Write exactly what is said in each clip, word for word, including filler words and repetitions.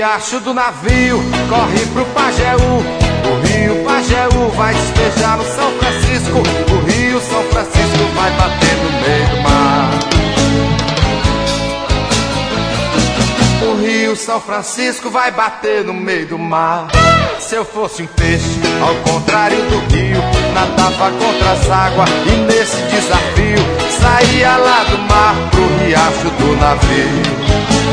riacho do navio corre pro Pajeú. O rio Pajeú vai despejar no São Francisco. O rio São Francisco vai bater no meio do mar. O rio São Francisco vai bater no meio do mar. Se eu fosse um peixe, ao contrário do rio, nadava contra as águas e nesse desafio saía lá do mar pro riacho do navio.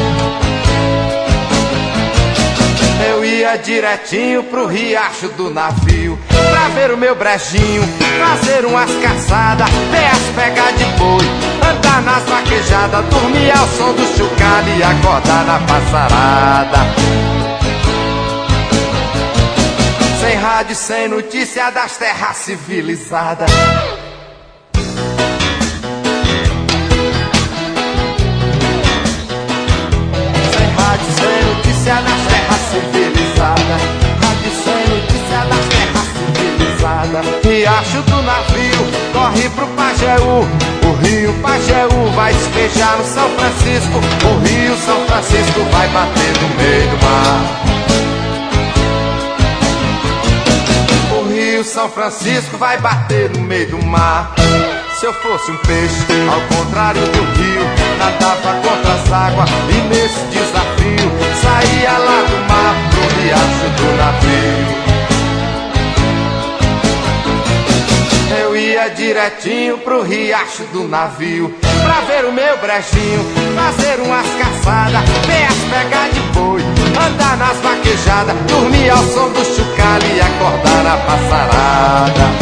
Eu ia direitinho pro riacho do navio pra ver o meu brejinho, fazer umas caçadas, ver as pegas de boi, andar nas vaquejadas, dormir ao som do chocalho e acordar na passarada. Sem rádio, sem notícia das terras civilizadas. Sem rádio, sem notícia das terras civilizadas. Rádio sem notícia das terras civilizadas. Riacho do navio corre pro Pajeú. O rio Pajeú vai despejar no São Francisco. O rio São Francisco vai bater no meio do mar. O rio São Francisco vai bater no meio do mar. Se eu fosse um peixe, ao contrário do rio, nadava contra as águas e nesse desafio saía lá do mar pro riacho do navio. Eu ia direitinho pro riacho do navio pra ver o meu brejinho, fazer umas caçadas, ver as pegas de boi, andar nas vaquejadas, dormir ao som do chocalho e acordar na passarada.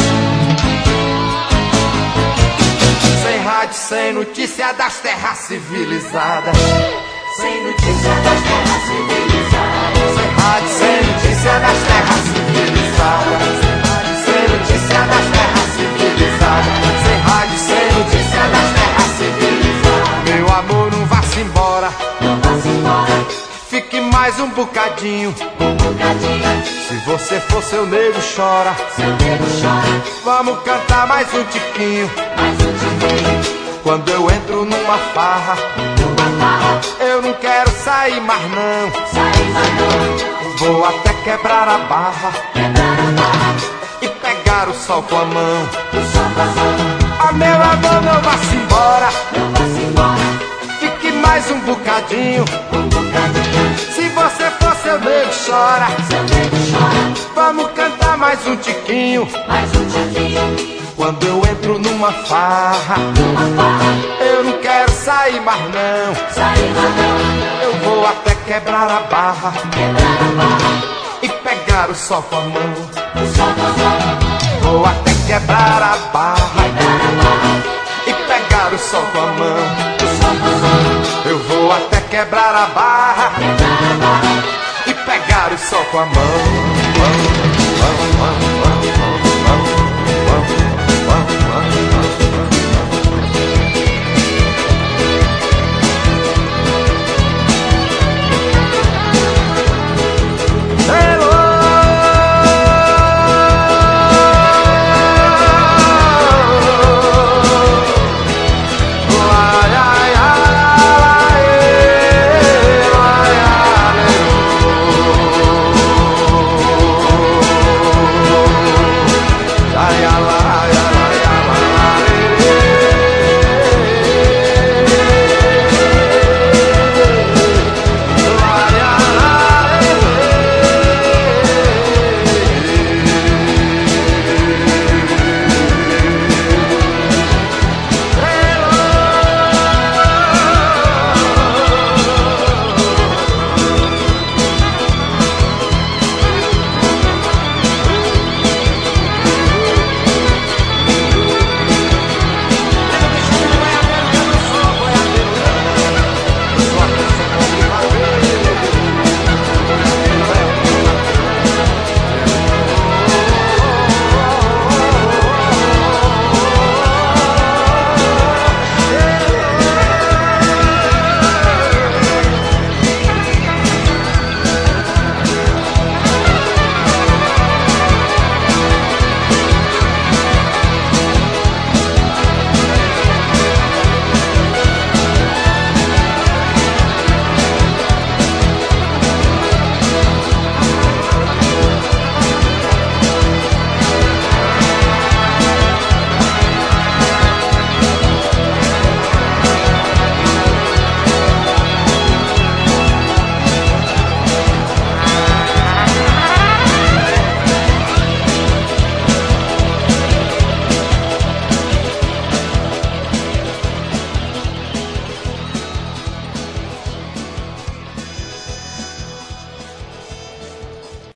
Sem rádio, sem notícia das terras civilizadas. Sem notícia das terras civilizadas. Sem rádio, sem notícia das terras civilizadas. Sem notícia das terras civilizadas. Sem rádio, sem notícia das terras civilizadas. Meu amor, não vá-se embora. Não vá-se embora. Fique mais um bocadinho. Um bocadinho. Se você for seu nego chora. Seu nego chora. Vamos cantar mais um tiquinho. Mais um tiquinho. Quando eu entro numa farra, numa farra, eu não quero sair mais não. Sair mais não. Vou até quebrar a barra. Quebrar a barra. E pegar o sol com a mão. O sol com a mão. Ah, meu amor, não vá-se embora. Não vá-se embora. Fique mais um bocadinho. Um bocadinho. Se você for seu nego chora. Seu nego chora. Vamos cantar mais um tiquinho. Mais um tiquinho. Quando eu entro numa farra, numa farra, eu não quero sair mais não. Sair mais não. Eu vou até quebrar a barra. Quebrar a barra. E pegar o sol com a mão. O sol com a mão. Vou até quebrar a barra. Quebrar a barra. E pegar o sol com a mão. O sol com a mão. Eu vou até quebrar a barra. Quebrar a barra. E pegar o sol com a mão. Mão, mão, mão.